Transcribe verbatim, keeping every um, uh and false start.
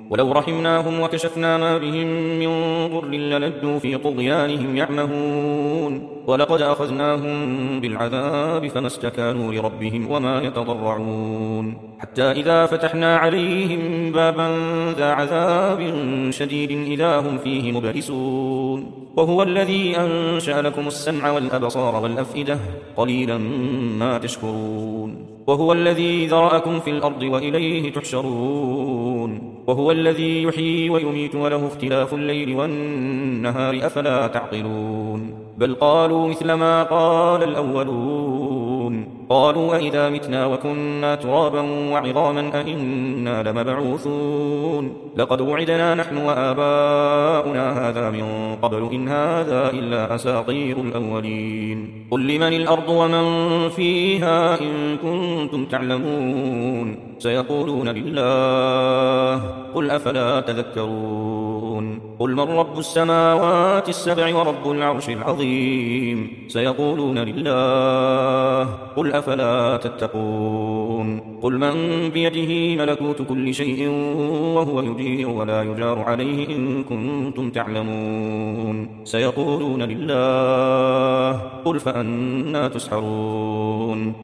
ولو رحمناهم وكشفنا ما بهم من ضر للجوا في طغيانهم يعمهون ولقد أخذناهم بالعذاب فما استكانوا لربهم وما يتضرعون حتى إذا فتحنا عليهم بابا ذا عذاب شديد إذا هم فيه مبلسون وهو الذي أنشأ لكم السمع والأبصار والأفئدة قليلا ما تشكرون وهو الذي ذرأكم في الأرض وإليه تحشرون وهو الذي يحيي ويميت وله اختلاف الليل والنهار أفلا تعقلون بل قالوا مثل ما قال الأولون قالوا أئذا متنا وكنا ترابا وعظاما أئنا لمبعوثون لقد وعدنا نحن وآباؤنا هذا من قبل إن هذا إلا أساطير الأولين قل لمن الأرض ومن فيها إن كنتم تعلمون سيقولون لله قل أفلا تذكرون قل من رب السماوات السبع ورب العرش العظيم سيقولون لله قل أفلا تتقون قل من بيده ملكوت كل شيء وهو يجير ولا يجار عليه إن كنتم تعلمون سيقولون لله قل فأنا تسحرون